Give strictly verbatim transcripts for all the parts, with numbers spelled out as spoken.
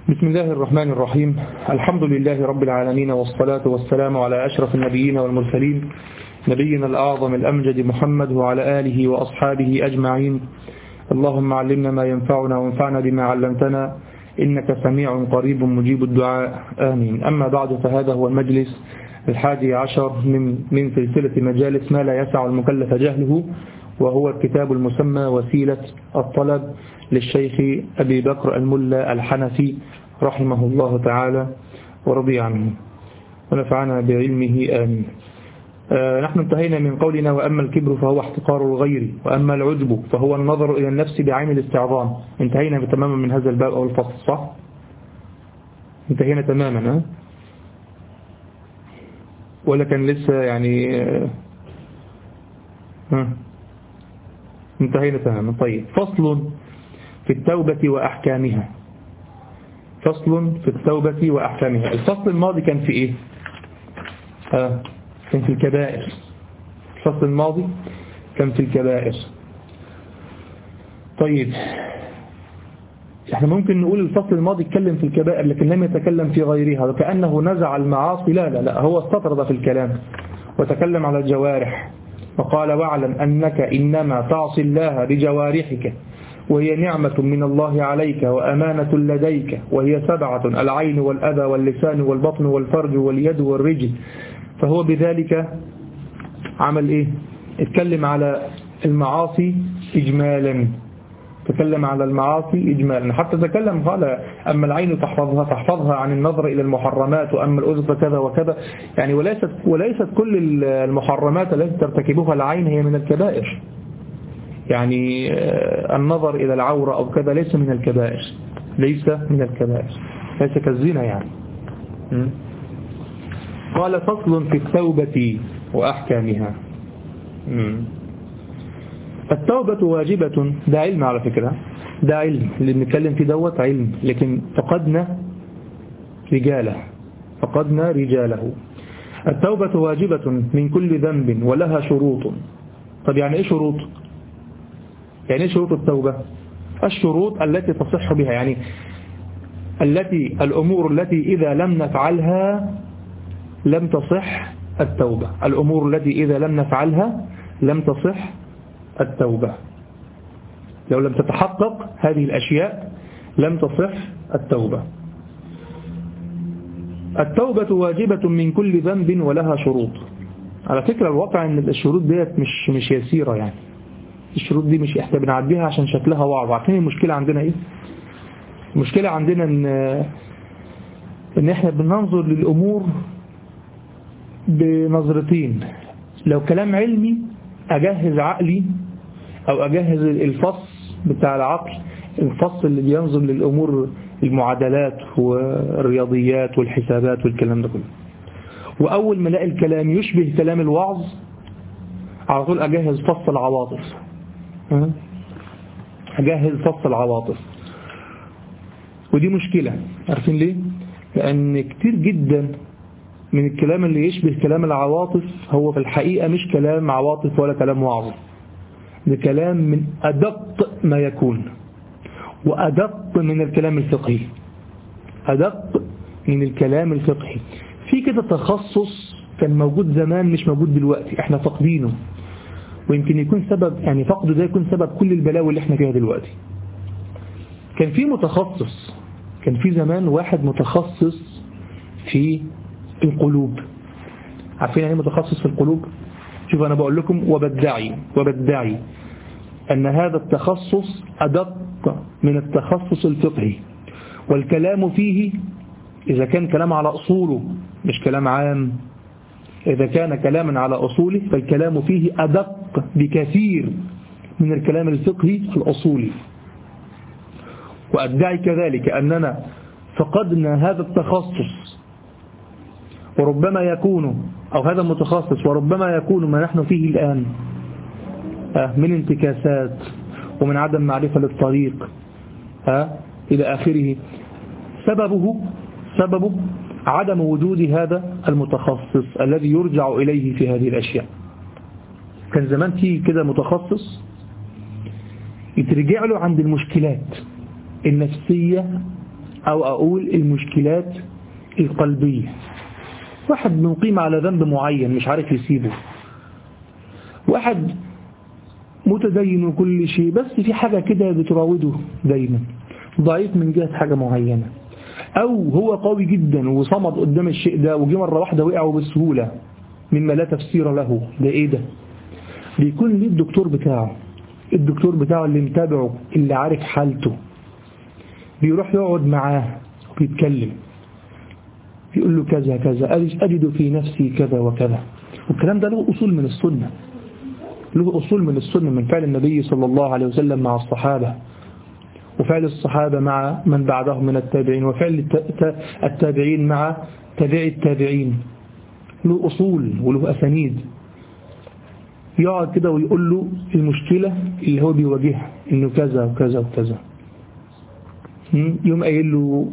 بسم الله الرحمن الرحيم. الحمد لله رب العالمين، والصلاة والسلام على أشرف النبيين والمرسلين، نبينا الأعظم الأمجد محمد وعلى آله وأصحابه أجمعين. اللهم علمنا ما ينفعنا وانفعنا بما علمتنا، إنك سميع قريب مجيب الدعاء، آمين. أما بعد، فهذا هو المجلس الحادي عشر من من سلسلة مجالس ما لا يسع المكلف جهله، وهو الكتاب المسمى وسيلة الطلب للشيخ أبي بكر الملا الحنفي رحمه الله تعالى ورضي عنه ونفعنا بعلمه، آمين. آه نحن انتهينا من قولنا: وأما الكبر فهو احتقار الغير، وأما العجب فهو النظر إلى النفس بعين الاستعظام. انتهينا تماما من هذا الباب أو الفصل، صح؟ انتهينا تماما، ها؟ ولا كان لسه يعني آه ها؟ انتهينا تماما. طيب، فصل في التوبة وأحكامها. فصل في التوبة وأحكامها. الفصل الماضي كان في إيه؟ آه كان في الكبائر. الفصل الماضي كان في الكبائر. طيب، احنا ممكن نقول الفصل الماضي اتكلم في الكبائر لكن لم يتكلم في غيرها، وكأنه نزع المعاصي. لا لا لا، هو استطرد في الكلام وتكلم على الجوارح، وقال: واعلم أنك إنما تعصي الله بجوارحك، وهي نعمة من الله عليك وأمانة لديك، وهي سبعة: العين والأذى واللسان والبطن والفرج واليد والرجل. فهو بذلك عمل إيه؟ اتكلم على المعاصي إجمالا، تكلم على المعاصي إجمالا، حتى تكلم قال: أما العين تحفظها تحفظها عن النظر إلى المحرمات، وأما الأذن فكذا وكذا. يعني وليست, وليست كل المحرمات التي ترتكبها العين هي من الكبائر. يعني النظر إلى العورة أو كذا ليس من الكبائر، ليس من الكبائر، ليس كالزنا يعني. قال: فصل في التوبة وأحكامها. التوبة واجبة، ده علم على فكرة، ده علم اللي بنتكلم فيه دوت علم، لكن فقدنا رجاله فقدنا رجاله. التوبة واجبة من كل ذنب ولها شروط. طب يعني ايه شروط؟ يعني ايه شروط التوبة؟ الشروط التي تصح بها، يعني التي الأمور التي إذا لم نفعلها لم تصح التوبة. الأمور التي إذا لم نفعلها لم تصح التوبة. لو لم تتحقق هذه الأشياء لم تصح التوبة. التوبة واجبة من كل ذنب ولها شروط. على فكرة الواقع ان الشروط ديت مش مش يسيرة، يعني الشروط دي مش احنا بنعديها عشان شكلها واو. عارفين المشكلة عندنا ايه؟ المشكلة عندنا ان ان احنا بننظر للأمور بنظرتين. لو كلام علمي أجهز عقلي أو أجهز الفص بتاع العقل، الفص اللي بينظر للأمور، المعادلات والرياضيات والحسابات والكلام ده كله، وأول ما الاقي الكلام يشبه كلام الوعظ على طول أجهز فص العواطف. أجهز فص العواطف، ودي مشكلة. عارفين ليه؟ لأن كتير جدا من الكلام اللي يشبه كلام العواطف هو في الحقيقة مش كلام عواطف ولا كلام وعظ، ده كلام من أدق ما يكون، وأدق من الكلام الفقهي، أدق من الكلام الفقهي. في كده تخصص كان موجود زمان مش موجود دلوقتي، احنا فقدينه، ويمكن يكون سبب، يعني فقده ده يكون سبب كل البلاوي اللي احنا فيها دلوقتي. كان في متخصص، كان في زمان واحد متخصص في القلوب. عارفين يعني متخصص في القلوب؟ شوف أنا بقول لكم وبدعي وبدعي أن هذا التخصص أدق من التخصص الفقهي، والكلام فيه إذا كان كلام على أصوله مش كلام عام، إذا كان كلاما على أصوله فالكلام فيه أدق بكثير من الكلام الفقهي الأصولي. وأدعي كذلك أننا فقدنا هذا التخصص، وربما يكون أو هذا المتخصص وربما يكون ما نحن فيه الآن من انتكاسات ومن عدم معرفة للطريق إلى آخره. سببه سببه عدم وجود هذا المتخصص الذي يرجع إليه في هذه الأشياء. كان زمان فيه كده متخصص يترجع له عند المشكلات النفسية أو أقول المشكلات القلبية. واحد مقيم على ذنب معين مش عارف يسيبه، واحد متدين وكل شيء بس في حاجة كده بتراوده دايما، ضعيف من جهة حاجة معينة، أو هو قوي جدا وصمد قدام الشيء ده وجي مرة واحدة وقعه بسهولة مما لا تفسير له. ده إيه ده؟ بيكون ليه الدكتور بتاعه، الدكتور بتاعه اللي متابعه اللي عارف حالته، بيروح يقعد معاه وبيتكلم، يقول له كذا كذا، أجد في نفسي كذا وكذا. والكلام ده له أصول من السنة، له أصول من السنة، من فعل النبي صلى الله عليه وسلم مع الصحابة، وفعل الصحابة مع من بعدهم من التابعين، وفعل التابعين مع تابعي التابعين. له أصول وله أسانيد. يقعد كده ويقول له المشكلة اللي هو بيواجهها إنه كذا وكذا وكذا. يوم قايل له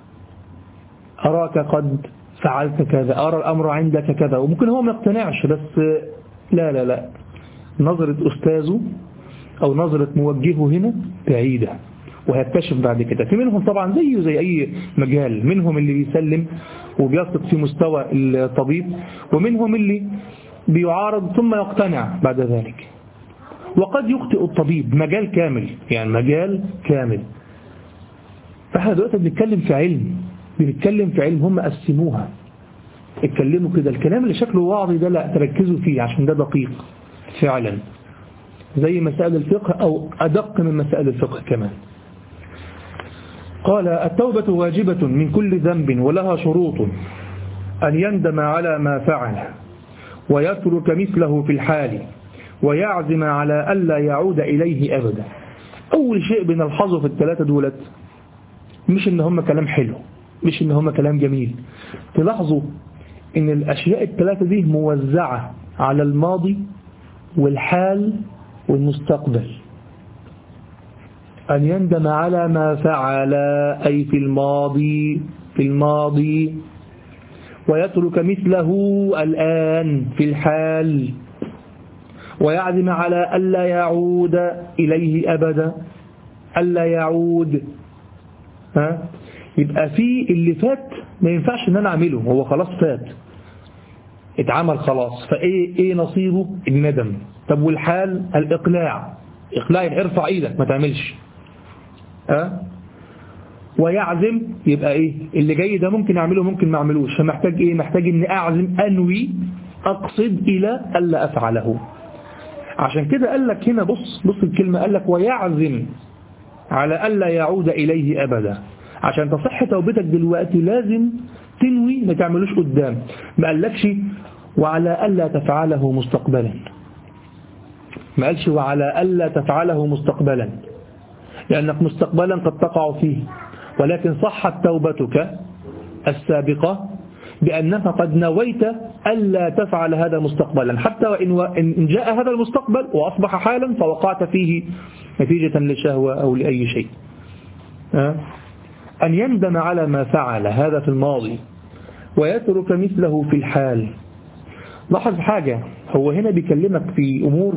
أراك قد فعلت كذا، أرى الأمر عندك كذا، وممكن هو ما يقتنعش، بس لا لا لا نظرة أستاذه أو نظرة موجهه هنا بعيدة، وهيكتشف بعد كده. في منهم طبعا زيه زي أي مجال، منهم اللي بيسلم وبيثق في مستوى الطبيب، ومنهم اللي بيعارض ثم يقتنع بعد ذلك. وقد يخطئ الطبيب، مجال كامل، يعني مجال كامل. فاحنا دلوقتي بنتكلم في علم، بنتكلم في علم، هم قسموها، اتكلموا كده. الكلام اللي شكله واعظي ده لا تركزوا فيه عشان ده دقيق فعلا، زي مسائل الفقه أو أدق من مسائل الفقه كمان. قال التوبة واجبة من كل ذنب ولها شروط، أن يندم على ما فعل ويترك مثله في الحال ويعزم على ألا يعود إليه أبدا. أول شيء بنلحظه في الثلاثة دولت مش إن هم كلام حلو، مش إن هم كلام جميل، تلاحظوا إن الأشياء الثلاثة دي موزعة على الماضي والحال والمستقبل. أن يندم على ما فعل أي في الماضي، في الماضي، ويترك مثله الآن في الحال، ويعزم على ألا يعود إليه أبدا، ألا يعود. ها؟ يبقى في اللي فات ما ينفعش ان انا اعمله، هو خلاص فات، اتعمل خلاص، فايه ايه نصيبه؟ الندم. طب والحال؟ الاقلاع. اقلاع يعني ارفع ايدك ما تعملش. ها؟ ويعزم يبقى ايه؟ اللي جاي ده ممكن اعمله ممكن ما اعملوش، فمحتاج ايه؟ محتاج اني اعزم، انوي، اقصد الى الا افعله. عشان كده قال لك هنا، بص بص الكلمه، قال لك ويعزم على الا يعود اليه ابدا. عشان تصح توبتك دلوقتي لازم تنوي ما تعملوش قدام. ما قالكش وعلى ألا تفعله مستقبلا، ما قالش وعلى ألا تفعله مستقبلا، لأنك مستقبلا قد تقع فيه، ولكن صحت توبتك السابقة بأنك قد نويت ألا تفعل هذا مستقبلا، حتى وإن جاء هذا المستقبل وأصبح حالا فوقعت فيه نتيجة للشهوة أو لأي شيء. أه؟ أن يندم على ما فعل، هذا في الماضي، ويترك مثله في الحال. لاحظ حاجة، هو هنا بيكلمك في أمور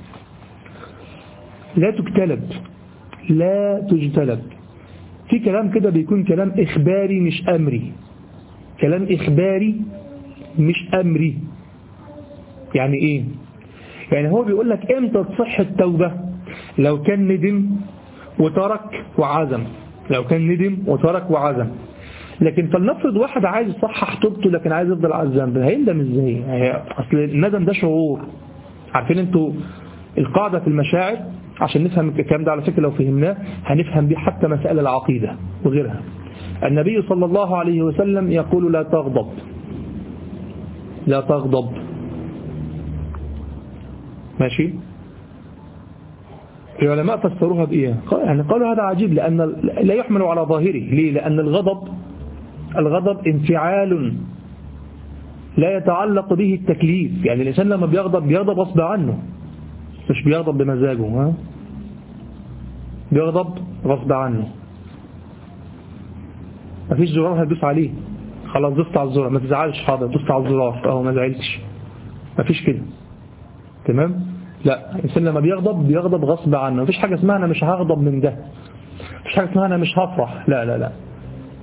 لا تجتلب، لا تجتلب. في كلام كده بيكون كلام إخباري مش أمري، كلام إخباري مش أمري. يعني إيه؟ يعني هو بيقول لك إمتى تصح التوبة؟ لو كان ندم وترك وعزم، لو كان ندم وترك وعزم. لكن فلنفرض واحد عايز يصحح توبته لكن عايز يفضل على الذنب، هيندم ازاي؟ اصل الندم ده شعور. عارفين انتوا القاعدة في المشاعر؟ عشان نفهم الكلام ده على فكرة لو فهمناه هنفهم بيه حتى مسائل العقيدة وغيرها. النبي صلى الله عليه وسلم يقول لا تغضب، لا تغضب، ماشي؟ العلماء فسروها بإيه؟ يعني قالوا هذا عجيب، لأن لا يحمل على ظاهره. ليه؟ لأن الغضب الغضب انفعال لا يتعلق به التكليف. يعني الإنسان لما بيغضب بيغضب غصب عنه، مش بيغضب بمزاجه، ها؟ بيغضب غصب عنه. مفيش زرار هيدوس عليه، خلاص دوست على الزرار، ما تزعلش، حاضر دوست على الزرار اهو ما زعلتش، مفيش كده، تمام؟ لا، الإنسان لما بيغضب بيغضب غصب عنه. مفيش حاجة اسمها أنا مش هغضب من ده، مفيش حاجة اسمها أنا مش هفرح، لا لا لا،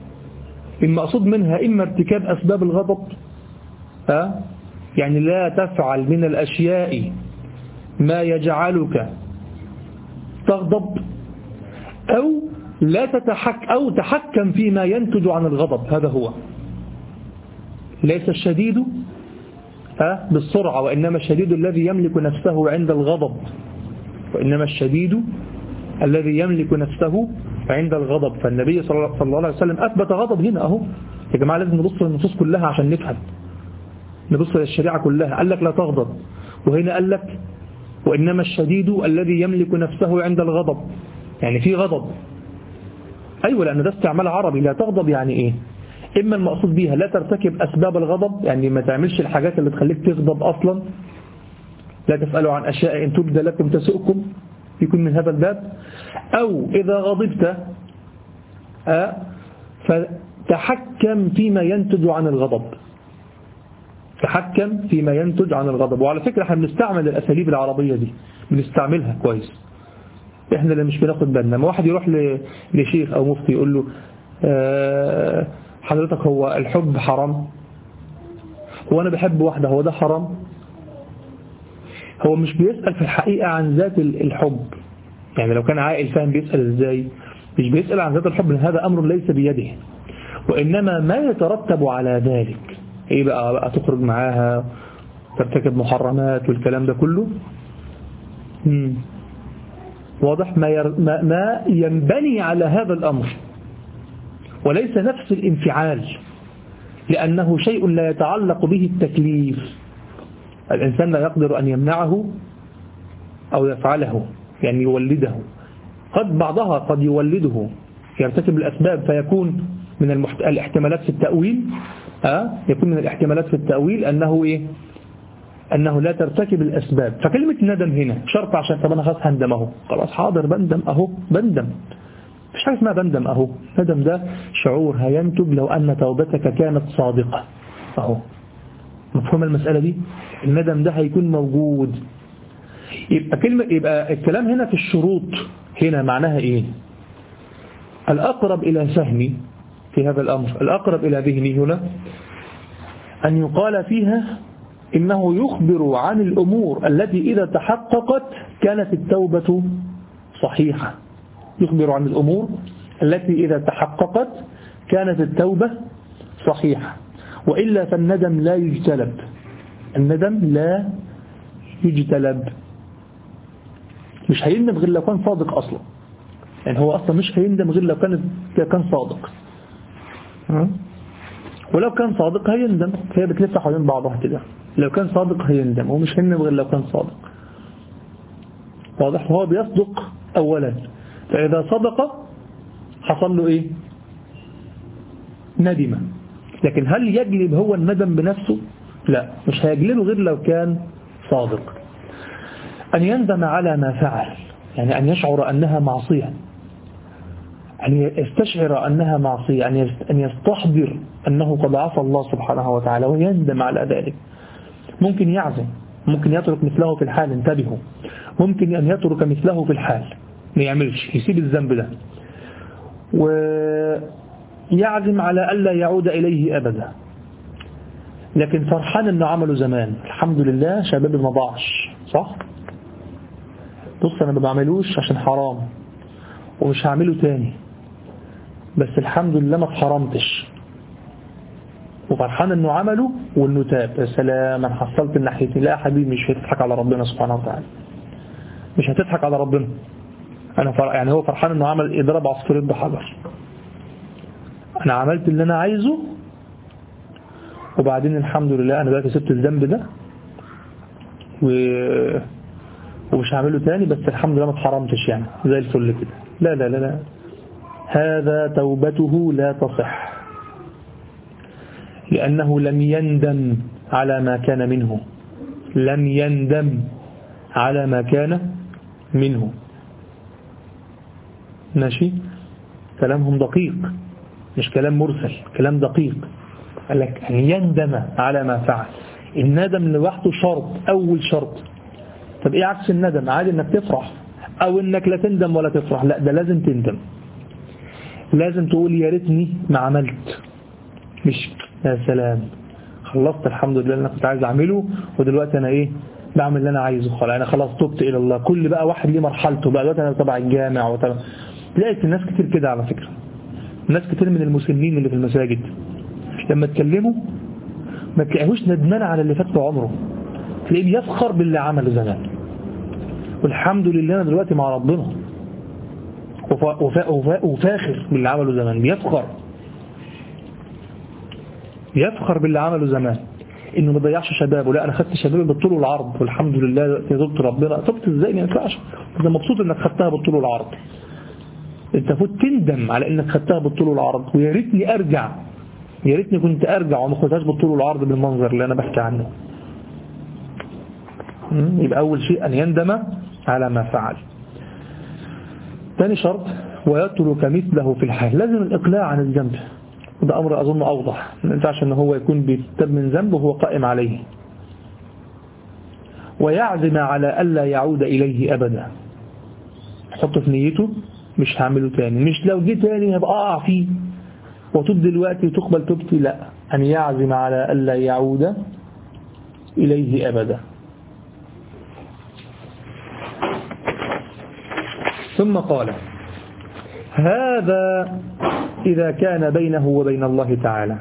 المقصود منها إما ارتكاب أسباب الغضب، أه؟ يعني لا تفعل من الأشياء ما يجعلك تغضب، أو لا تتحك أو تحكم فيما ينتج عن الغضب. هذا هو. ليس الشديد أه؟ بالسرعة، وإنما الشديد الذي يملك نفسه عند الغضب، وإنما الشديد الذي يملك نفسه عند الغضب. فالنبي صلى الله عليه وسلم أثبت غضب هنا أهو. يا جماعة لازم نبص للنصوص كلها عشان نفهم، نبص للشريعة كلها. قال لك لا تغضب، وهنا قال لك وإنما الشديد الذي يملك نفسه عند الغضب، يعني في غضب. أيوة، لأن ده استعمال عربي. لا تغضب يعني إيه؟ إما المقصود بيها لا ترتكب أسباب الغضب، يعني ما تعملش الحاجات اللي تخليك تغضب أصلا. لا تسألوا عن أشياء إن تبدى لكم تسؤكم، يكون من هذا الباب. أو إذا غضبت أه فتحكم فيما ينتج عن الغضب، تحكم فيما ينتج عن الغضب. وعلى فكرة احنا بنستعمل الأساليب العربية دي، بنستعملها كويس، احنا اللي مش بناخد بالنا. ما واحد يروح لشيخ أو مفتي يقول له أه حضرتك هو الحب حرام؟ هو أنا بحب واحدة، هو ده حرام؟ هو مش بيسأل في الحقيقة عن ذات الحب. يعني لو كان عاقل فاهم بيسأل ازاي، مش بيسأل عن ذات الحب، لأن هذا أمر ليس بيده، وإنما ما يترتب على ذلك. ايه بقى, بقى تخرج معاها، ترتكب محرمات والكلام ده كله. مم. واضح؟ ما, ير... ما... ما ينبني على هذا الأمر، وليس نفس الانفعال، لأنه شيء لا يتعلق به التكليف. الإنسان لا يقدر أن يمنعه أو يفعله، يعني يولده. قد بعضها قد يولده، يرتكب الأسباب فيكون من المحت... الاحتمالات في التأويل أه؟ يكون من الاحتمالات في التأويل أنه إيه؟ أنه لا ترتكب الأسباب. فكلمة ندم هنا شرط، عشان طب أنا خلاص هندم أهو، خلاص حاضر بندم أهو، بندم. مش حاجة اسمها بندم أهو. ندم ده شعور هينتج لو أن توبتك كانت صادقة أهو. مفهوم المسألة دي؟ الندم ده هيكون موجود. يبقى كلمة يبقى الكلام هنا في الشروط هنا معناها إيه؟ الأقرب إلى فهمي في هذا الأمر، الأقرب إلى ذهني هنا أن يقال فيها إنه يخبر عن الأمور التي إذا تحققت كانت التوبة صحيحة. يخبر عن الأمور التي إذا تحققت كانت التوبة صحيحة، وإلا فالندم لا يجتلب. الندم لا يجتلب، مش هيندم غير لو كان صادق أصلا. يعني هو أصلا مش هيندم غير لو كان كان صادق، ولو كان صادق هيندم. هي بتلف حوالين بعضها كده. لو كان صادق هيندم، هو مش هيندم غير لو كان صادق. واضح؟ هو بيصدق أولا، فإذا صدق حصل له إيه؟ ندم. لكن هل يجلب هو الندم بنفسه؟ لا، مش هيجلبه غير لو كان صادق. أن يندم على ما فعل، يعني أن يشعر أنها معصية، أن يستشعر أنها معصية، أن يستحضر أنه قد عصى الله سبحانه وتعالى ويندم على ذلك. ممكن يعزم، ممكن يترك مثله في الحال، انتبهوا، ممكن أن يترك مثله في الحال، ما يعملش، يسيب الذنب ده ويعزم على ألا يعود إليه أبدا، لكن فرحان أنه عمله زمان. الحمد لله شبابي ما ضاعش، صح؟ بص أنا ما بعملوش عشان حرام ومش هعمله تاني، بس الحمد لله ما اتحرمتش، وفرحان انه عمله وانه تاب. يا سلام، انا حصلت الناحيتين. لا يا حبيبي، مش هتضحك على ربنا سبحانه وتعالى، مش هتضحك على ربنا. انا فر... يعني هو فرحان انه عمل اضراب عصفورين بحجر. انا عملت اللي انا عايزه، وبعدين الحمد لله انا بقى سبت الذنب ده و... ومش هعمله تاني، بس الحمد لله ما اتحرمتش، يعني زي الفل كده. لا لا لا لا، هذا توبته لا تصح، لأنه لم يندم على ما كان منه، لم يندم على ما كان منه. ماشي؟ كلامهم دقيق، مش كلام مرسل، كلام دقيق. قال لك أن يندم على ما فعل. الندم لوحده شرط، أول شرط. طب إيه عكس الندم؟ عادي إنك تفرح، أو إنك لا تندم ولا تفرح. لا، ده لازم تندم، لازم تقول يا ريتني ما عملت، مش يا سلام خلصت الحمد لله اللي انا كنت عايز اعمله ودلوقتي انا ايه بعمل اللي انا عايزه خلاص انا خلاص تبت الى الله. كل بقى واحد ليه مرحلته بقى، دلوقتي انا تبع الجامع وتبع. تلاقي الناس كتير كده على فكرة، ناس كتير من المسلمين اللي في المساجد لما تكلموا ما تلاقيهوش ندمان على اللي فات عمره، تلاقيه بيفخر باللي عمله زمان والحمد لله انا دلوقتي مع ربنا، وفا وفا وفا وفاخر باللي عمله زمان، بيفخر بيفخر باللي عمله زمان، انه ما ضيعش شبابه. لا انا خدت شبابي بالطول والعرض والحمد لله دلوقتي تبت ربنا. تبت ازاي؟ ما ينفعش. انت مبسوط انك خدتها بالطول والعرض، انت فوت تندم على انك خدتها بالطول والعرض ويا ريتني ارجع، يا ريتني كنت ارجع وما خدهاش بالطول والعرض بالمنظر اللي انا بحكي عنه. يبقى اول شيء ان يندم على ما فعل. ثاني شرط ويترك مثله في الحال، لازم الاقلاع عن الذنب، وده امر اظن اوضح. ما ينفعش ان هو يكون بيتب من ذنب وهو قائم عليه. ويعزم على الا يعود اليه ابدا، حط في نيته مش هعمله تاني، مش لو جه تاني هبقى اقع فيه وتب دلوقتي وتقبل توبتي، لا، ان يعزم على الا يعود اليه ابدا. ثم قال هذا إذا كان بينه وبين الله تعالى.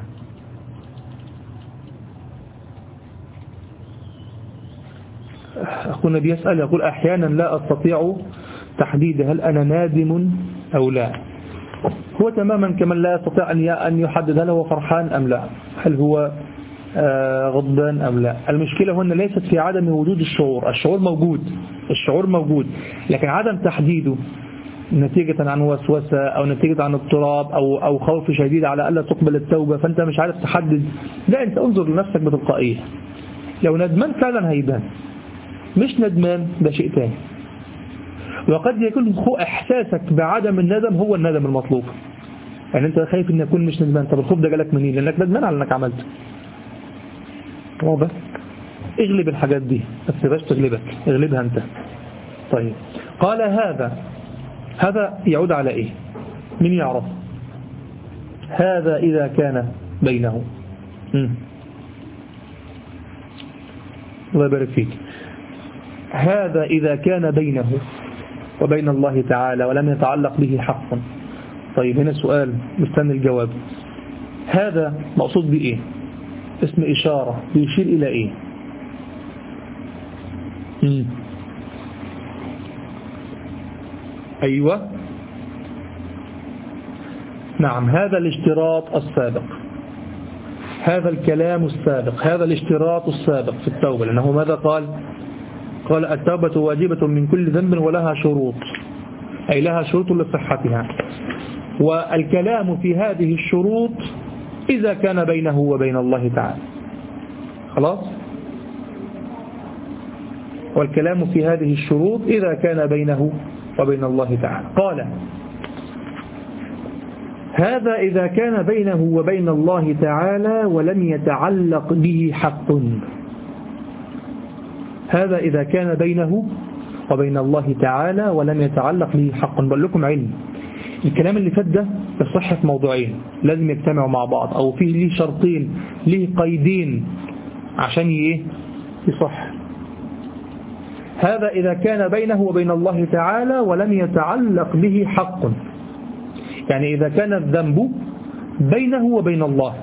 أخونا بيسأل يقول أحيانا لا أستطيع تحديد هل أنا نادم أو لا. هو تماما كمن لا يستطيع أن يحدد هل هو فرحان أم لا، هل هو غضبان أم لا. المشكلة هنا ليست في عدم وجود الشعور، الشعور موجود، الشعور موجود، لكن عدم تحديده نتيجة عن وسوسة أو نتيجة عن اضطراب أو أو خوف شديد على ألا تقبل التوبة، فأنت مش عارف تحدد. لا، أنت انظر لنفسك بتلقائية. لو ندمان فعلا هيبان، مش ندمان ده شيء تاني. وقد يكون إحساسك بعدم الندم هو الندم المطلوب. يعني أنت خايف إن يكون مش ندمان، طب الخوف ده جالك منين؟ لأنك ندمان على أنك عملته. واضح؟ اغلب الحاجات دي، بس تبقاش تغلبك، اغلبها أنت. طيب، قال هذا هذا يعود على إيه؟ من يعرف؟ هذا إذا كان بينه. مم. الله يبارك فيك. هذا إذا كان بينه وبين الله تعالى ولم يتعلق به حق. طيب هنا سؤال مستني الجواب. هذا مقصود بإيه؟ اسم إشارة بيشير إلى إيه؟ مم. أيوة، نعم، هذا الاشتراط السابق، هذا الكلام السابق، هذا الاشتراط السابق في التوبة. لأنه ماذا قال؟ قال التوبة واجبة من كل ذنب ولها شروط، أي لها شروط لصحتها. والكلام في هذه الشروط إذا كان بينه وبين الله تعالى. خلاص؟ والكلام في هذه الشروط إذا كان بينه وبين الله تعالى. قال هذا إذا كان بينه وبين الله تعالى ولم يتعلق به حق. هذا إذا كان بينه وبين الله تعالى ولم يتعلق به حق. بقول لكم علم الكلام اللي فات ده يصح في موضوعين لازم يجتمعوا مع بعض، أو فيه ليه شرطين، ليه قيدين عشان ايه يصح. هذا إذا كان بينه وبين الله تعالى ولم يتعلق به حق، يعني إذا كان الذنب بينه وبين الله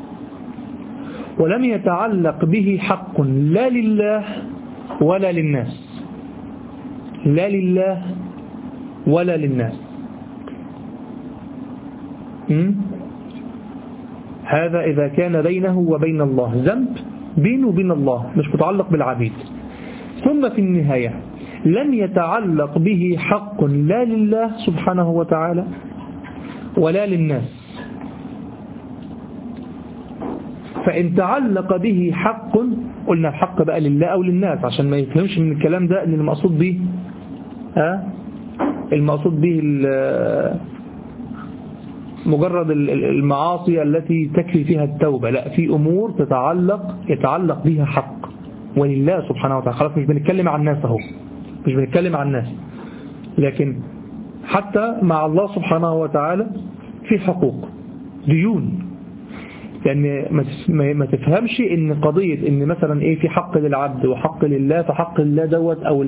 ولم يتعلق به حق لا لله ولا للناس، لا لله ولا للناس. م? هذا إذا كان بينه وبين الله ذنب بينه وبين الله مش متعلق بالعبيد، ثم في النهاية لم يتعلق به حق لا لله سبحانه وتعالى ولا للناس. فإن تعلق به حق، قلنا الحق بقى لله أو للناس عشان ما يفهمش من الكلام ده أن المقصود به ها المقصود به مجرد المعاصي التي تكفي فيها التوبة، لا، في أمور تتعلق يتعلق بها حق ولله سبحانه وتعالى. خلاص مش بنتكلم عن الناس اهو، مش بنتكلم عن الناس، لكن حتى مع الله سبحانه وتعالى في حقوق ديون. لأن ما تفهمش إن قضية إن مثلا إيه في حق للعبد وحق لله، فحق الله دوت أو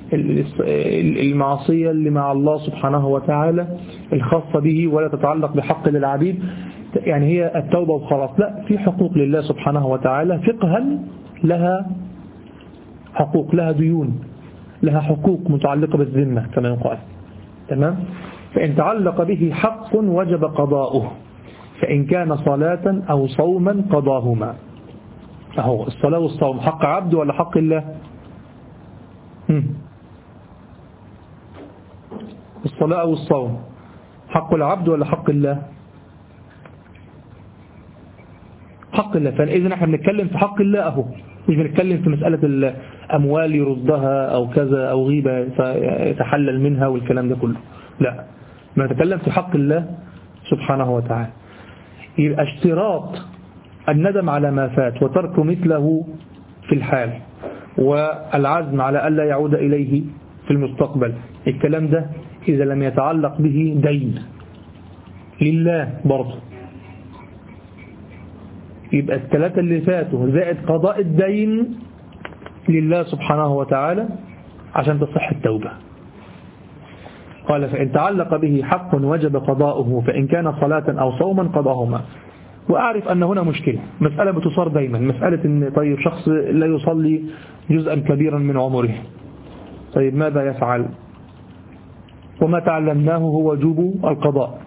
المعصية اللي مع الله سبحانه وتعالى الخاصة به ولا تتعلق بحق للعبيد، يعني هي التوبة وخلاص. لا، في حقوق لله سبحانه وتعالى فقها، لها حقوق، لها ديون، لها حقوق متعلقة بالذمة كما يقال. تمام؟ فإن تعلق به حق وجب قضاؤه، فإن كان صلاة أو صوما قضاهما. أهو الصلاة والصوم حق عبد ولا حق الله؟ هم. الصلاة أو الصوم حق العبد ولا حق الله؟ حق الله. فإذا نحن بنتكلم في حق الله أهو، مش بنتكلم في مسألة الأموال يردها أو كذا أو غيبة يتحلل منها والكلام ده كله، لا، بنتكلم في حق الله سبحانه وتعالى. يبقى اشتراط الندم على ما فات وترك مثله في الحال والعزم على ألا يعود إليه في المستقبل، الكلام ده إذا لم يتعلق به دين لله برضه، يبقى الثلاثة اللي فاتوا زائد قضاء الدين لله سبحانه وتعالى عشان تصح التوبة. قال فإن تعلق به حق وجب قضاؤه، فإن كان صلاة أو صوما قضاهما. وأعرف أن هنا مشكلة، مسألة بتصار دايما، مسألة أن طيب شخص لا يصلي جزءا كبيرا من عمره، طيب ماذا يفعل؟ وما تعلمناه هو وجوب القضاء.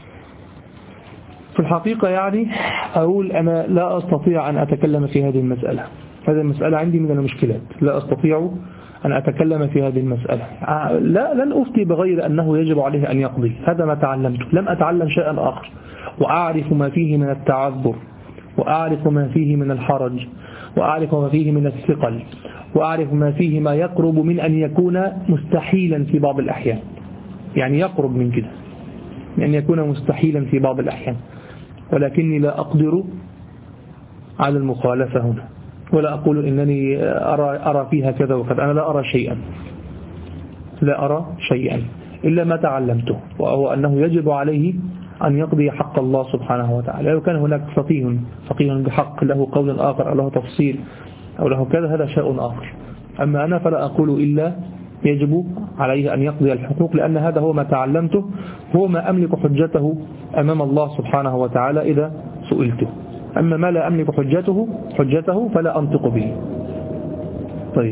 في الحقيقة يعني أقول أنا لا أستطيع أن أتكلم في هذه المسألة، هذه المسألة عندي من المشكلات، لا أستطيع أن أتكلم في هذه المسألة. لا لن أفتي بغير أنه يجب عليه أن يقضي، هذا ما تعلمته، لم أتعلم شيئا آخر، وأعرف ما فيه من التعذر، وأعرف ما فيه من الحرج، وأعرف ما فيه من الثقل، وأعرف ما فيه ما يقرب من أن يكون مستحيلا في بعض الأحيان، يعني يقرب من كده أن يكون مستحيلا في بعض الأحيان، ولكني لا أقدر على المخالفة هنا، ولا أقول إنني أرى, أرى فيها كذا وكذا، أنا لا أرى شيئا، لا أرى شيئا إلا ما تعلمته، وهو أنه يجب عليه أن يقضي حق الله سبحانه وتعالى. لو كان هناك فقيه فقيه بحق له قول آخر أو له تفصيل أو له كذا، هذا شيء آخر. أما أنا فلا أقول إلا يجب عليه أن يقضي الحقوق، لأن هذا هو ما تعلمته، هو ما أملك حجته أمام الله سبحانه وتعالى إذا سئلته. أما ما لا أملك حجته حجته فلا أنطق به. طيب،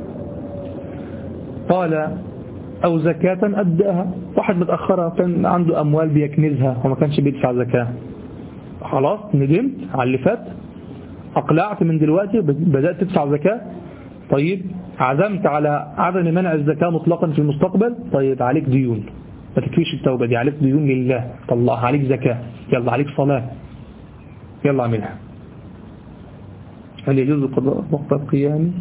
قال أو زكاة أداها، واحد متأخرة كان عنده أموال بيكنزها وما كانش بيدفع زكاة، خلاص ندمت على اللي فات، أقلعت من دلوقتي بدأت تدفع زكاة، طيب عزمت على عدم منع الزكاة مطلقا في المستقبل، طيب عليك ديون، ما تكفيش التوبة دي، عليك ديون لله، طلعها، عليك زكاة، يلا عليك صلاة، يلا اعملها. هل يجوز قضاء وقت القيام؟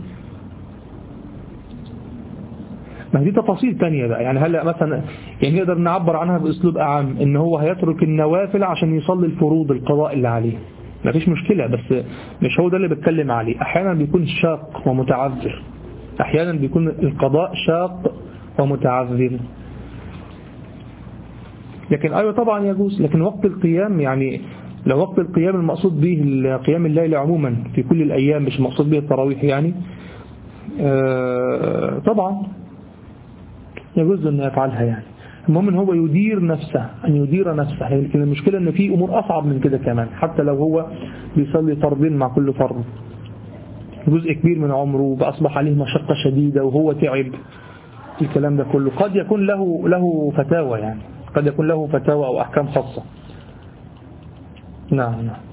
ما دي تفاصيل تانية بقى، يعني هل مثلا يعني نقدر نعبر عنها بأسلوب أعم إن هو هيترك النوافل عشان يصلي الفروض القضاء اللي عليه، ما فيش مشكلة، بس مش هو ده اللي بتكلم عليه. أحيانا بيكون شاق ومتعذر، أحيانا بيكون القضاء شاق ومتعذر، لكن أيوة طبعا يجوز. لكن وقت القيام، يعني لو وقت القيام المقصود به قيام الليل عموما في كل الأيام، مش المقصود به التراويح يعني، آه طبعا يجوز أن يفعلها. يعني المهم أن هو يدير نفسه، أن يدير نفسه. لكن المشكلة أن في أمور أصعب من كده كمان، حتى لو هو بيصلي فرضين مع كل فرض، جزء كبير من عمره بأصبح عليه مشقة شديدة وهو تعب، الكلام ده كله قد يكون له له فتاوى، يعني قد يكون له فتاوى أو أحكام خاصة. نعم نعم.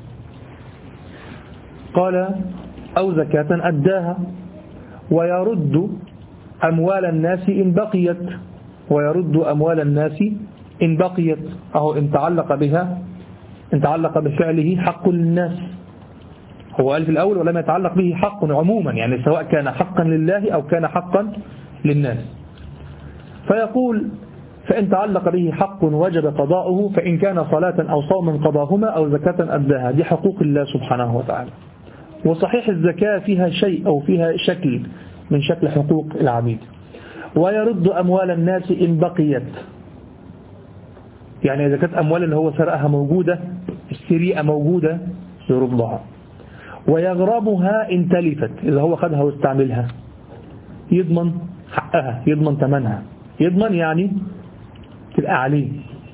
قال أو زكاة أداها ويرد أموال الناس إن بقيت، ويرد أموال الناس إن بقيت، أو إن تعلق بها، إن تعلق بفعله حق للناس. هو قال في الأول ولم يتعلق به حق عموما، يعني سواء كان حقا لله أو كان حقا للناس. فيقول فإن تعلق به حق وجب قضاؤه، فإن كان صلاة أو صوما قضاهما أو زكاة أداها. دي حقوق الله سبحانه وتعالى. وصحيح الزكاة فيها شيء أو فيها شكل من شكل حقوق العبيد. ويرد أموال الناس إن بقيت، يعني إذا كانت أموال اللي هو سرقها موجودة، السرقة موجودة، يردها. ويغرمها إن تلفت، إذا هو خدها واستعملها يضمن حقها، يضمن ثمنها. يضمن يعني تبقى عليه،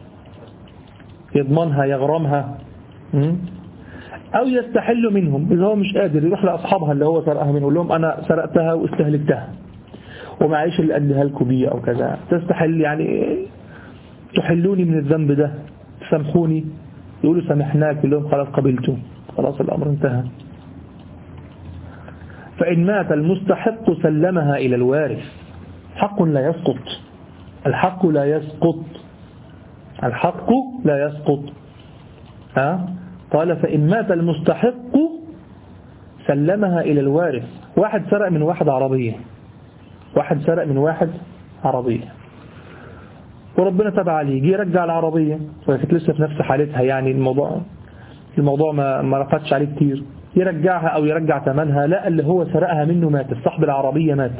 يضمنها يغرمها. أو يستحل منهم، إذا هو مش قادر يروح لأصحابها اللي هو سرقها منه يقول لهم أنا سرقتها واستهلكتها ومعيش اللي أديها لكم بيه أو كذا، تستحل يعني تحلوني من الذنب ده، تسامحوني، يقولوا سامحناك، يقول لهم خلاص قبلتم، خلاص الأمر انتهى. فإن مات المستحق سلمها إلى الوارث. حق لا يسقط، الحق لا يسقط، الحق لا يسقط. ها؟ قال فإن مات المستحق سلمها إلى الوارث. واحد سرق من واحد عربية، واحد سرق من واحد عربية وربنا تبع عليه، جه يرجع العربية وكانت لسه في نفس حالتها، يعني الموضوع الموضوع ما ما رفضش عليه كتير، يرجعها أو يرجع ثمنها، لا اللي هو سرقها منه مات، صاحب العربية مات،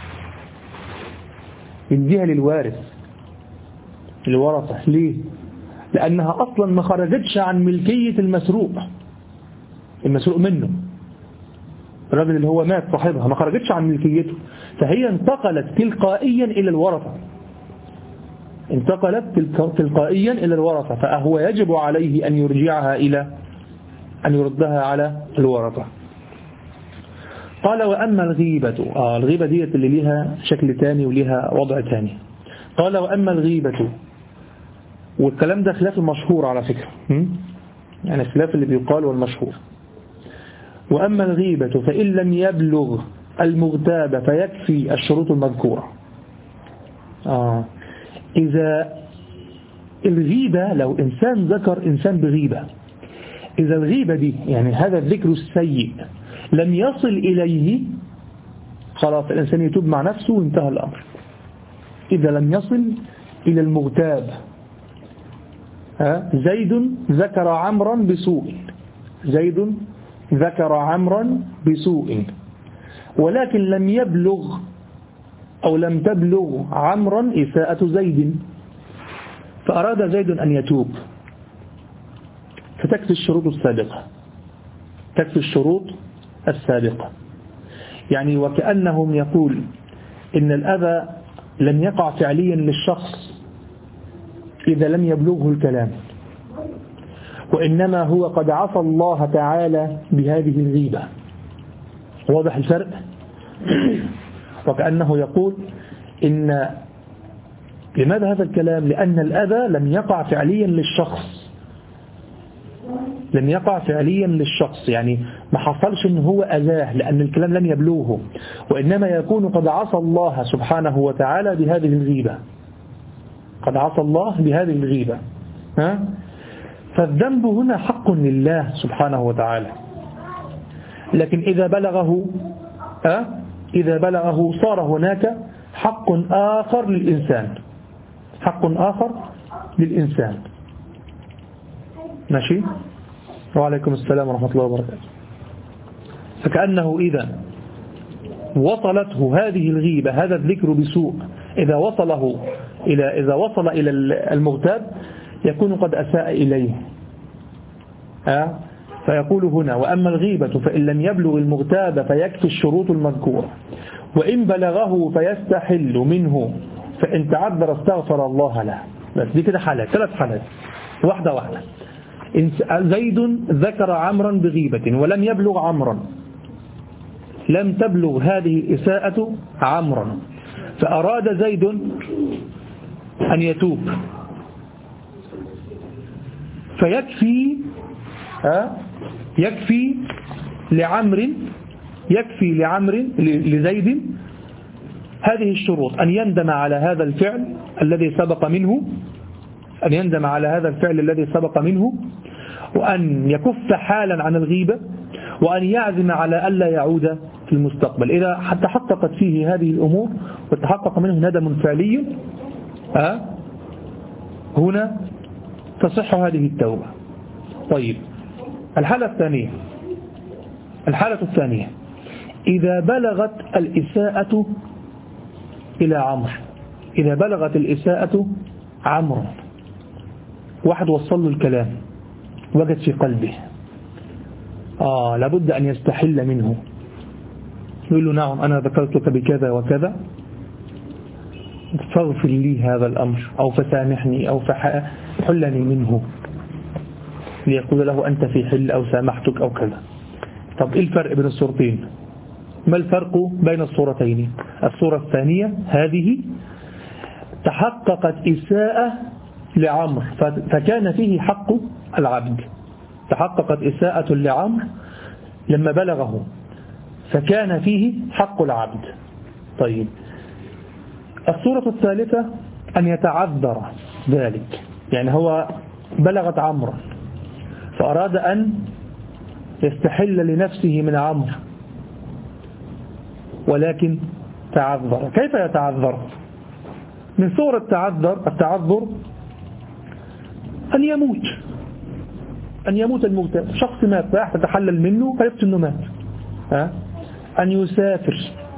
يديها للوارث الورثة. ليه؟ لأنها أصلا ما خرجتش عن ملكية المسروق، المسروق منه الراجل اللي هو مات صاحبها ما خرجتش عن ملكيته، فهي انتقلت تلقائيا إلى الورثة، انتقلت تلقائيا إلى الورثة، فهو يجب عليه أن يرجعها إلى أن يردها على الورثة. قال وأما الغيبة، آه الغيبة دي اللي ليها شكل تاني وليها وضع تاني. قال وأما الغيبة، والكلام ده خلاف المشهور على فكرة، يعني خلاف اللي بيقال والمشهور. وأما الغيبة فإن لم يبلغ المغتاب فيكفي الشروط المذكورة. آه إذا الغيبة، لو إنسان ذكر إنسان بغيبة، إذا الغيبة دي يعني هذا الذكر السيء لم يصل إليه، خلاص الإنسان يتوب مع نفسه وانتهى الأمر. إذا لم يصل إلى المغتاب، زيد ذكر عمرا بسوء، زيد ذكر عمرا بسوء ولكن لم يبلغ أو لم تبلغ عمرا إساءة زيد، فأراد زيد أن يتوب، فتكفي الشروط السابقة، تكفي الشروط السابقة. يعني وكأنهم يقول إن الأذى لم يقع فعليا للشخص إذا لم يبلغه الكلام، وإنما هو قد عصى الله تعالى بهذه الغيبة. واضح الفرق؟ وكأنه يقول إن لماذا هذا الكلام؟ لأن الأذى لم يقع فعليا للشخص، لم يقع فعليا للشخص، يعني ما حصلش إن هو أذاه لأن الكلام لم يبلغه، وإنما يكون قد عصى الله سبحانه وتعالى بهذه الغيبة، قد عصى الله بهذه الغيبة. ها؟ فالذنب هنا حق لله سبحانه وتعالى، لكن إذا بلغه أه؟ إذا بلغه صار هناك حق آخر للإنسان، حق آخر للإنسان. ماشي؟ وعليكم السلام ورحمة الله وبركاته. فكأنه إذا وصلته هذه الغيبة، هذا الذكر بسوء، إذا وصله إلى إذا وصل إلى المغتاب يكون قد أساء إليه. أه؟ فيقول هنا وأما الغيبة فإن لم يبلغ المغتاب فيكفي الشروط المذكورة، وإن بلغه فيستحل منه، فإن تعذر استغفر الله له. بس دي كده حالات، ثلاث حالات، واحدة واحدة. زيد ذكر عمرا بغيبة ولم يبلغ عمرا، لم تبلغ هذه الإساءة عمرا، فأراد زيد أن يتوب، فيكفي ها يكفي لعمر يكفي لعمر لزيد هذه الشروط: أن يندم على هذا الفعل الذي سبق منه أن يندم على هذا الفعل الذي سبق منه وأن يكف حالا عن الغيبة، وأن يعزم على ألا يعود في المستقبل. إذا حتى حققت فيه هذه الأمور وتحقق منه ندم فعلي، أه؟ هنا تصح هذه التوبة. طيب، الحالة الثانية الحالة الثانية إذا بلغت الإساءة إلى عمرو، إذا بلغت الإساءة عمرو، واحد وصل له الكلام وجد في قلبه آه لابد أن يستحل منه، يقول له نعم أنا ذكرتك بكذا وكذا فاغفر لي هذا الأمر أو فسامحني أو فحلني منه، ليقول له أنت في حل أو سامحتك أو كذا. طب إيه الفرق بين الصورتين؟ ما الفرق بين الصورتين؟ الصورة الثانية هذه تحققت إساءة لعمر فكان فيه حق العبد، تحققت إساءة لعمر لما بلغه فكان فيه حق العبد. طيب الصورة الثالثة أن يتعذر ذلك، يعني هو بلغت عمرا فأراد أن يستحل لنفسه من عمر ولكن تعذر. كيف يتعذر؟ من صور التعذر التعذر أن يموت، أن يموت الموت، شخص مات فراح تتحلل منه فيبت أنه مات. ها؟ أن يسافر،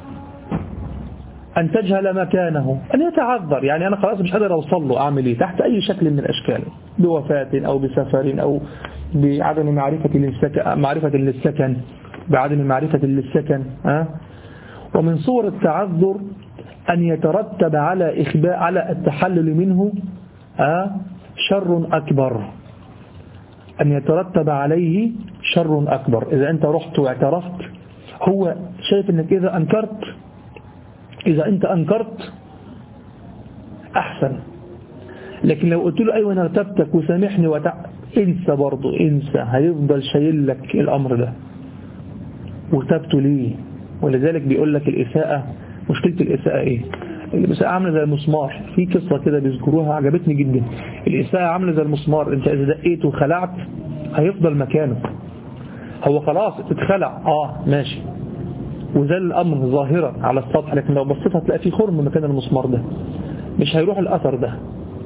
أن تجهل مكانه، أن يتعذر، يعني أنا خلاص مش قادر أوصل له، أعمل إيه؟ تحت أي شكل من الأشكال، بوفاة أو بسفر أو بعدم معرفة للسكن، معرفة للسكن بعدم معرفة للسكن. ها؟ ومن صور التعذر أن يترتب على إخباء على التحلل منه ها؟ شر أكبر، أن يترتب عليه شر أكبر. إذا أنت رحت واعترفت هو شايف أنك إذا أنكرت إذا أنت أنكرت أحسن، لكن لو قلت له أيوة أنا ارتبتك وسامحني وتع... انسى برضو، انسى، هيفضل شايل لك الأمر ده وتبته ليه. ولذلك بيقول لك الإساءة، مشكلة الإساءة إيه؟ الإساءة عاملة زي المسمار، في قصة كده بيذكروها عجبتني جدا. الإساءة عاملة زي المسمار، أنت إذا دقيت وخلعت هيفضل مكانه، هو خلاص اتخلع اه ماشي وزال الأمر ظاهرا على السطح، لكن لو بصيت هتلاقي في خرم مكان المسمار ده، مش هيروح الأثر ده.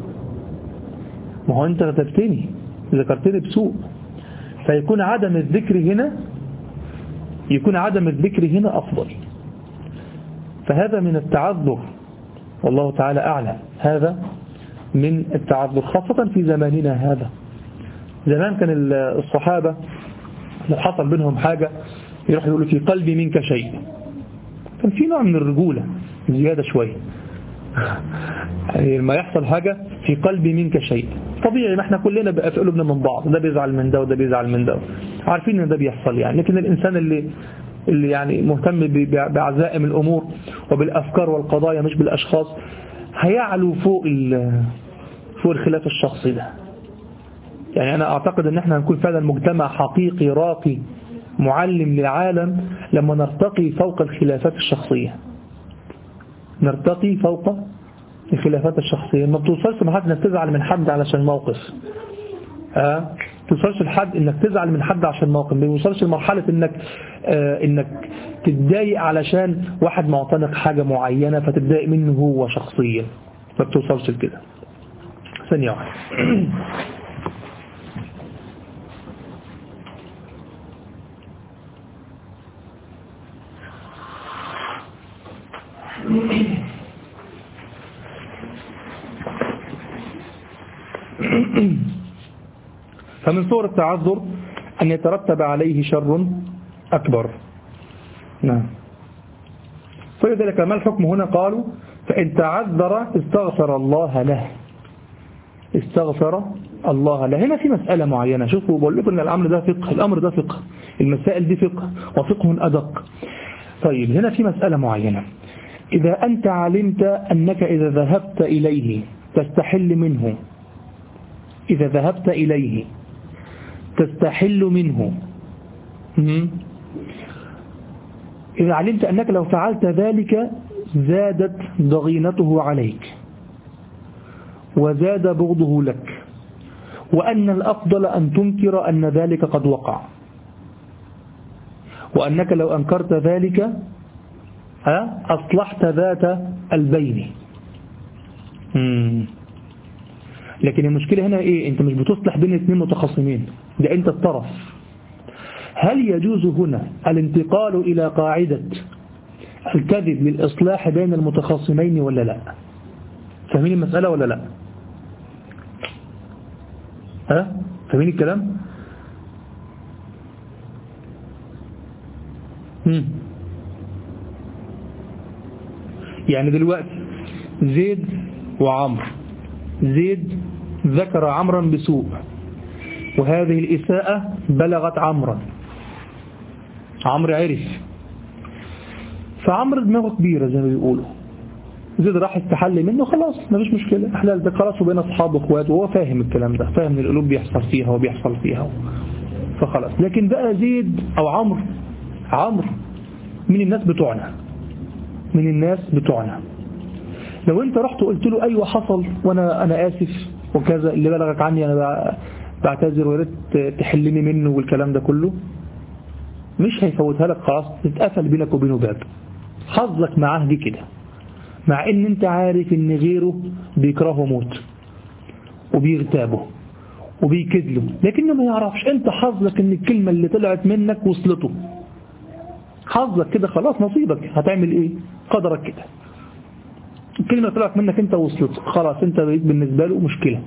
ما هو أنت ذكرتني ذكرتني بسوء، فيكون عدم الذكر هنا يكون عدم الذكر هنا أفضل. فهذا من التعذر والله تعالى أعلم، هذا من التعذر خاصة في زماننا هذا. زمان كان الصحابة لو حصل بينهم حاجة يروح يقولوا في قلبي منك شيء، كان في نوع من الرجولة زيادة شوية يعني لما يحصل حاجة في قلبي منك شيء طبيعي، ما احنا كلنا بقى في قلوبنا من بعض، ده بيزعل من ده وده بيزعل من ده، عارفين ان ده بيحصل يعني. لكن الإنسان اللي اللي يعني مهتم بعزائم الأمور وبالأفكار والقضايا مش بالأشخاص هيعلو فوق فوق الخلاف الشخصي ده. يعني أنا أعتقد أن احنا هنكون فعلا مجتمع حقيقي راقي معلم للعالم لما نرتقي فوق الخلافات الشخصية، نرتقي فوق الخلافات الشخصية. ما بتوصلش لحد انك تزعل من حد علشان موقف، اه توصلش لحد انك تزعل من حد عشان موقف، ما توصلش لمرحلة انك آه انك تتضايق علشان واحد معتنق حاجة معينة فتتضايق منه هو شخصيا، ما بتوصلش لكده. ثانية واحدة فمن صور التعذر أن يترتب عليه شر أكبر. نعم. فلذلك ما الحكم هنا؟ قالوا فإن تعذر استغفر الله له، استغفر الله له. هنا في مسألة معينة، شوفوا بقول لكم أن الأمر ده فقه، الأمر ده فقه، المسائل دي فقه وفقه أدق. طيب هنا في مسألة معينة، إذا أنت علمت أنك إذا ذهبت إليه تستحل منه، إذا ذهبت إليه تستحل منه، إذا علمت أنك لو فعلت ذلك زادت ضغينته عليك وزاد بغضه لك، وأن الأفضل أن تنكر أن ذلك قد وقع، وأنك لو أنكرت ذلك أصلحت ذات البين. مم. لكن المشكلة هنا إيه؟ أنت مش بتصلح بين اثنين متخاصمين، ده أنت الطرف. هل يجوز هنا الانتقال إلى قاعدة الكذب للإصلاح بين المتخاصمين ولا لا؟ فاهمين المسألة ولا لا؟ ها؟ فاهمين الكلام؟ يعني دلوقتي زيد وعمر، زيد ذكر عمرا بسوء، وهذه الإساءة بلغت عمرا، عمرو عرف، فعمرو دماغه كبيرة زي ما بيقولوا، زيد راح استحل منه، خلاص مفيش مشكلة، احلال ده خلاص، وبين أصحاب واخوات، وهو فاهم الكلام ده، فاهم ان القلوب بيحصل فيها وبيحصل فيها، فخلاص. لكن بقى زيد أو عمرو، عمرو من الناس بتوعنا، من الناس بتوعنا، لو انت رحت وقلت له ايوه حصل وانا انا اسف وكذا، اللي بلغك عني انا بعتذر وياريت تحلني منه والكلام ده كله، مش هيفوتها لك، خلاص تتقفل بينك وبينه باب. حظك معاه دي كده، مع ان انت عارف ان غيره بيكرهه موت وبيغتابه وبيكذله، لكنه ما يعرفش. انت حظك ان الكلمة اللي طلعت منك وصلته، حظك كده، خلاص نصيبك، هتعمل ايه؟ قدرك كده، الكلمة اللي طلعت منك انت وصلت، خلاص انت بقيت بالنسبة له مشكلة،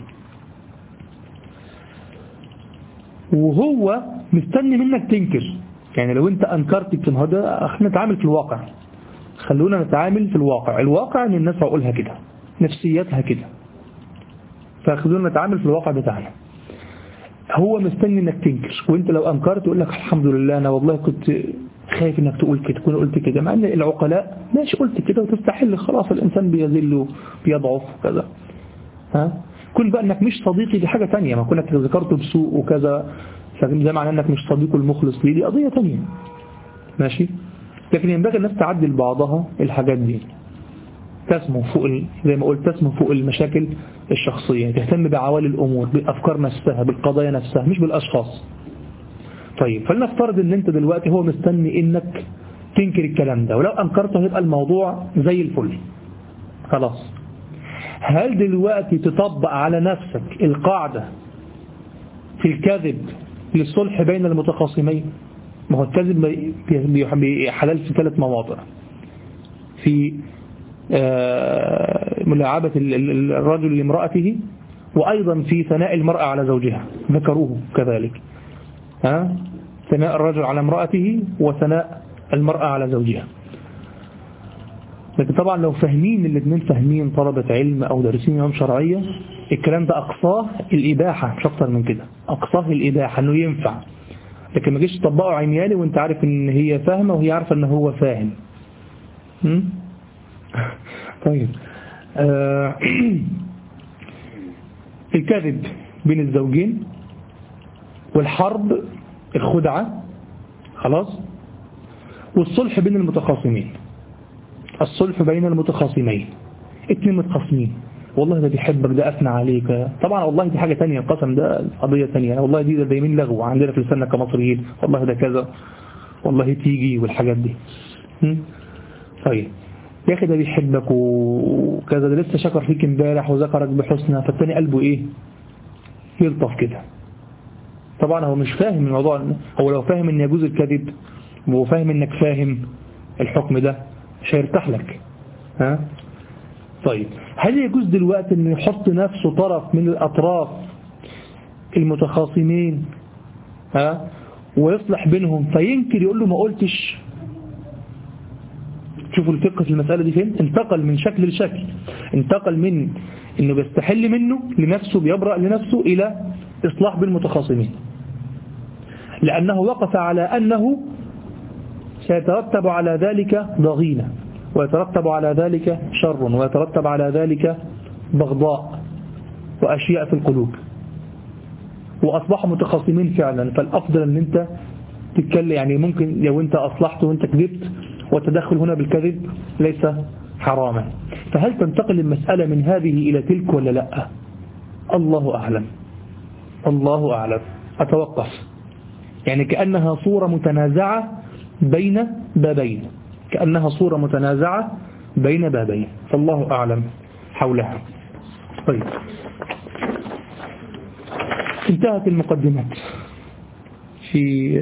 وهو مستني منك تنكر. يعني لو انت انكرت الكلمة، ده احنا نتعامل في الواقع، خلونا نتعامل في الواقع، الواقع ان الناس عقولها كده، نفسيتها كده، فخلونا نتعامل في الواقع بتاعنا. هو مستني انك تنكر، وانت لو انكرت يقول لك الحمد لله انا والله كنت خايف انك تقول كده، كنت قلت كده، مع ان العقلاء ماشي قلت كده وتستحل، خلاص الانسان بيذل بيضعف وكذا. ها كن بقى انك مش صديقي دي حاجة تانية، ما كنك ذكرته بسوء وكذا، ده معناه انك مش صديقه المخلص ليه، دي قضية تانية، ماشي. لكن ينبغي الناس تعدل بعضها الحاجات دي، تسمو فوق ال... زي ما قلت تسمو فوق المشاكل الشخصية، تهتم بعوالي الأمور، بالأفكار نفسها، بالقضايا نفسها، مش بالأشخاص. طيب فلنفترض ان انت دلوقتي هو مستني انك تنكر الكلام ده، ولو انكرته هيبقى الموضوع زي الفل، خلاص. هل دلوقتي تطبق على نفسك القاعدة في الكذب للصلح بين المتخاصمين؟ ما هو الكذب حلال في ثلاث مواضع: في ملاعبة الرجل لامرأته، وأيضا في ثناء المرأة على زوجها، ذكروه كذلك، ها ثناء الرجل على امرأته وثناء المرأة على زوجها. لكن طبعا لو فاهمين الاثنين، فاهمين طلبة علم أو دارسين علوم شرعية، الكلام ده أقصاه الإباحة، مش أكتر من كده، أقصاه الإباحة إنه ينفع. لكن ما جيش تطبقه عمياني وانت عارف ان هي فاهمة وهي عارفة ان هو فاهم. طيب آه الكذب بين الزوجين، والحرب الخدعة، خلاص، والصلح بين المتخاصمين، الصلح بين المتخاصمين، اتنين متخاصمين، والله ده بيحبك، ده أثنى عليك، طبعا والله دي حاجة تانية، القسم ده قضية تانية، والله دي ده دايمين لغو عندنا في لساننا كمصريين، والله ده كذا، والله تيجي، والحاجات دي. طيب يا أخي ده بيحبك وكذا، ده لسه شكر فيك امبارح وذكرك بحسنى، فالتاني قلبه إيه؟ يلطف كده. طبعا هو مش فاهم الموضوع، هو لو فاهم ان يجوز الكذب وهو فاهم انك فاهم الحكم ده مش هيرتاح لك. ها طيب هل يجوز دلوقتي انه يحط نفسه طرف من الاطراف المتخاصمين ها ويصلح بينهم فينكر، يقول له ما قلتش؟ شوفوا الفقه في المسألة دي فين، انتقل من شكل لشكل، انتقل من انه بيستحل منه لنفسه، بيبرأ لنفسه، الى اصلاح بين المتخاصمين، لأنه وقف على أنه سيترتب على ذلك ضغينة، ويترتب على ذلك شر، ويترتب على ذلك بغضاء وأشياء في القلوب، وأصبحوا متخاصمين فعلا. فالأفضل أن أنت تتكلم، يعني ممكن لو أنت أصلحت وأنت كذبت، والتدخل هنا بالكذب ليس حراما، فهل تنتقل المسألة من هذه إلى تلك ولا لا؟ الله أعلم، الله أعلم. أتوقف، يعني كأنها صورة متنازعة بين بابين، كأنها صورة متنازعة بين بابين، فالله أعلم حولها. طيب انتهت المقدمات في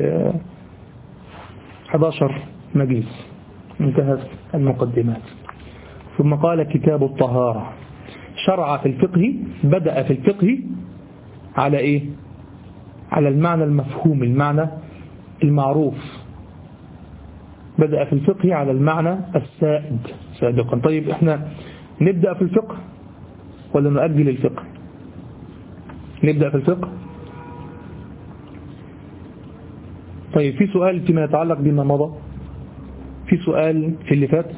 أحد عشر مجلس، انتهت المقدمات. ثم قال كتاب الطهارة، شرع في الفقه، بدأ في الفقه على إيه؟ على المعنى المفهوم، المعنى المعروف، بدأ في الفقه على المعنى السائد سابقا. طيب احنا نبدأ في الفقه ولا نؤجل الفقه؟ نبدأ في الفقه. طيب في سؤال فيما يتعلق بما مضى، في سؤال في اللي فات.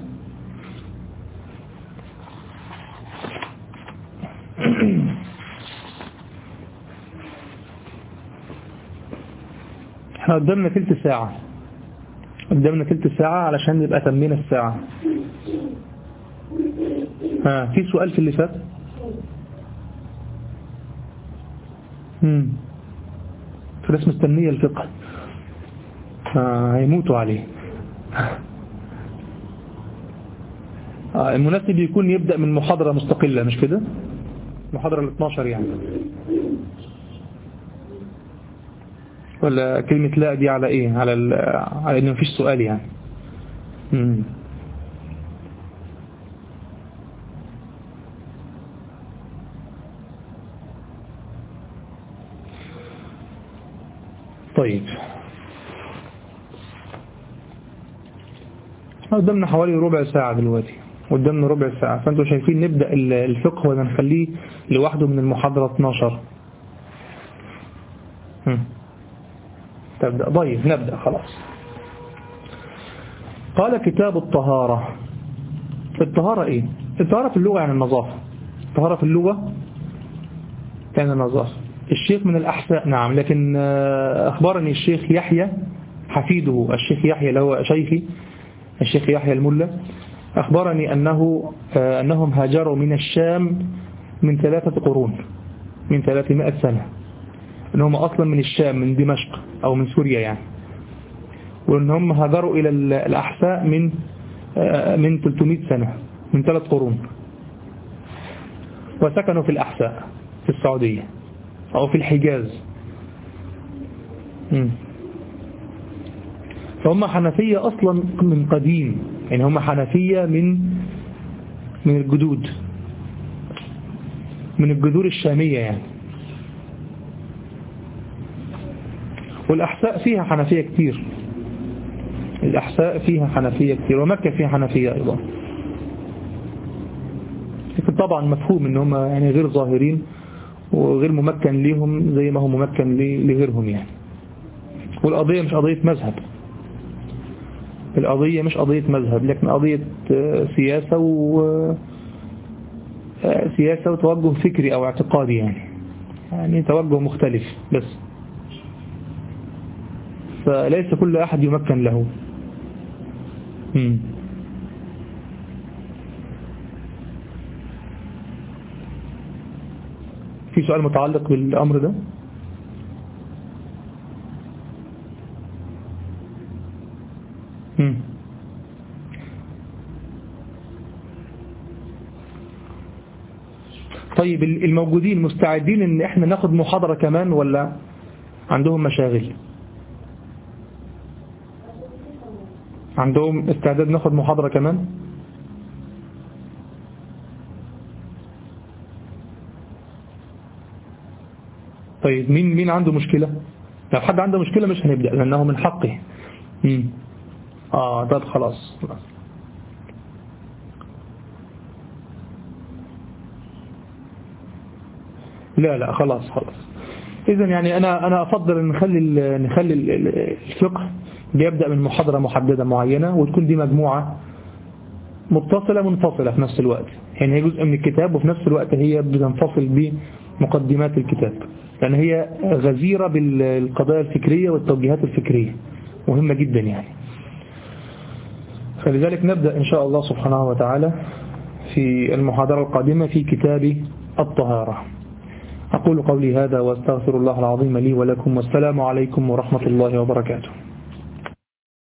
احنا قدامنا تلت ساعة، قدامنا تلت ساعة علشان نبقى تمينا الساعة. ها في سؤال في اللي فات؟ امم في ناس مستنية الفقه، آه هيموتوا عليه. آه المناسب يكون يبدأ من محاضرة مستقلة، مش كده؟ محاضرة ال اثناشر يعني، ولا كلمة لا دي على ايه؟ على ال... على ان مفيش سؤال يعني. امم طيب قدامنا حوالي ربع ساعة دلوقتي، قدامنا ربع ساعة، فانتوا شايفين نبدأ الفقه ولا نخليه لوحده من المحاضرة اثناشر؟ هم. تبدأ. طيب نبدأ خلاص. قال كتاب الطهارة. الطهارة ايه؟ الطهارة في اللغة يعني النظافة. الطهارة في اللغة يعني النظافة. الشيخ من الأحساء نعم، لكن أخبرني الشيخ يحيى حفيده، الشيخ يحيى اللي هو شيخي الشيخ يحيى الملا، أخبرني أنه أنهم هاجروا من الشام من ثلاثة قرون، من ثلاثمائة سنة، أنهم أصلا من الشام من دمشق أو من سوريا يعني، وأنهم هاجروا إلى الأحساء من من ثلاثمائة سنة، من ثلاث قرون، وسكنوا في الأحساء في السعودية أو في الحجاز. م. فهم حنفية أصلا من قديم، يعني هم حنفية من من الجدود، من الجذور الشامية يعني. والأحساء فيها حنفية كتير، الأحساء فيها حنفية كتير، ومكة فيها حنفية أيضا، لكن طبعا مفهوم ان هم يعني غير ظاهرين وغير ممكن ليهم زي ما هو ممكن لغيرهم يعني. والقضية مش قضية مذهب، القضية مش قضية مذهب، لكن قضية سياسة و سياسة وتوجه فكري أو اعتقادي يعني، يعني توجه مختلف بس، فليس كل أحد يمكن له. مم. في سؤال متعلق بالأمر ده؟ مم. طيب الموجودين مستعدين ان احنا ناخد محاضرة كمان ولا عندهم مشاغل؟ عندهم استعداد ناخد محاضرة كمان؟ طيب مين مين عنده مشكلة؟ لو حد عنده مشكلة مش هنبدأ لأنه من حقه. مم. اه طب خلاص خلاص. لا لا خلاص خلاص. إذن يعني أنا أنا أفضل أن نخلي نخلي الفقه بيبدأ من محاضرة محددة معينة، وتكون دي مجموعة متصلة منفصلة في نفس الوقت، يعني هي جزء من الكتاب وفي نفس الوقت هي بتنفصل بمقدمات الكتاب، لأن هي غزيرة بالقضايا الفكرية والتوجيهات الفكرية، مهمة جدا يعني. فلذلك نبدأ إن شاء الله سبحانه وتعالى في المحاضرة القادمة في كتاب الطهارة. أقول قولي هذا واستغفر الله العظيم لي ولكم، والسلام عليكم ورحمة الله وبركاته.